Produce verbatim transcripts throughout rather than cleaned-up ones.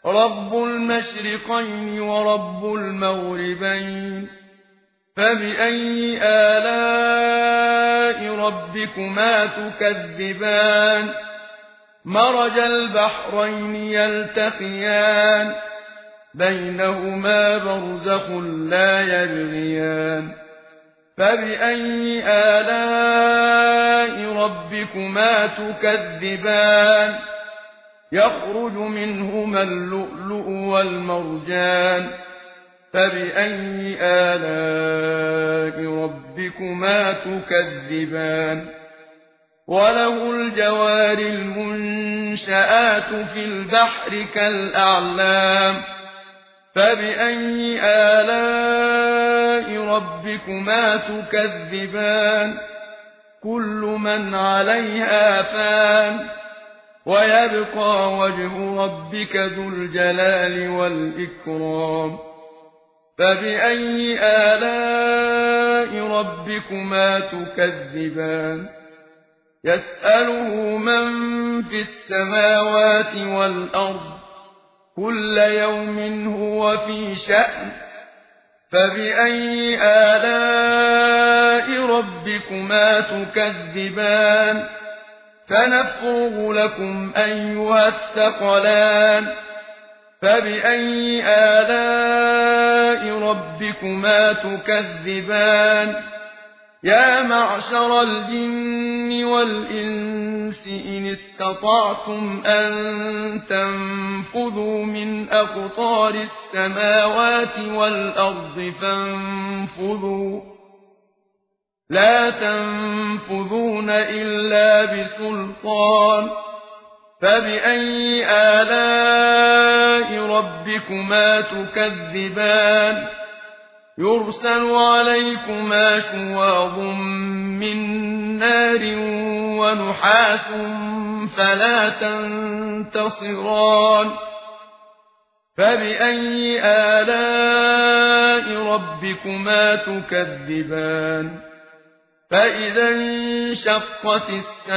رب المشرقين ورب المغربين فبأي آلاء ربكما تكذبان مرج البحرين يلتقيان بينهما برزخ لا يبغيان فبأي آلاء ربكما تكذبان يخرج منهما اللؤلؤ والمرجان فبأي آلاء ربكما تكذبان وله الجوار المنشآت في البحر كالأعلام فبأي آلاء ربكما تكذبان كل من عليها فان ويبقى وجه ربك ذو الجلال والإكرام فبأي آلاء ربكما تكذبان يسأله من في السماوات والأرض كل يوم هو في شأن فبأي آلاء ربكما تكذبان سنفرغ لكم أيها الثقلان فبأي آلاء ربكما تكذبان يا معشر الجن والإنس إن استطعتم أن تنفذوا من أقطار السماوات والأرض فانفذوا لا تنفذون إلا بسلطان فبأي آلاء ربكما تكذبان يرسل عليكما شواظ من نار ونحاس فلا تنتصران فبأي آلاء ربكما تكذبان فإذا انشقت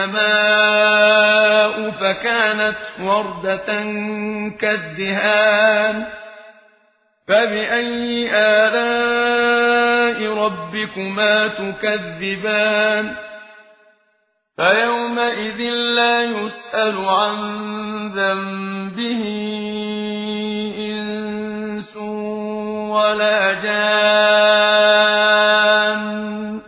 السماء فكانت وردة كالدهان فبأي آلاء ربكما تكذبان فيومئذ لا يسأل عن ذنبه إنس ولا جان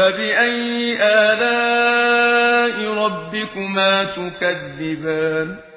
فبأي آلاء ربكما تكذبان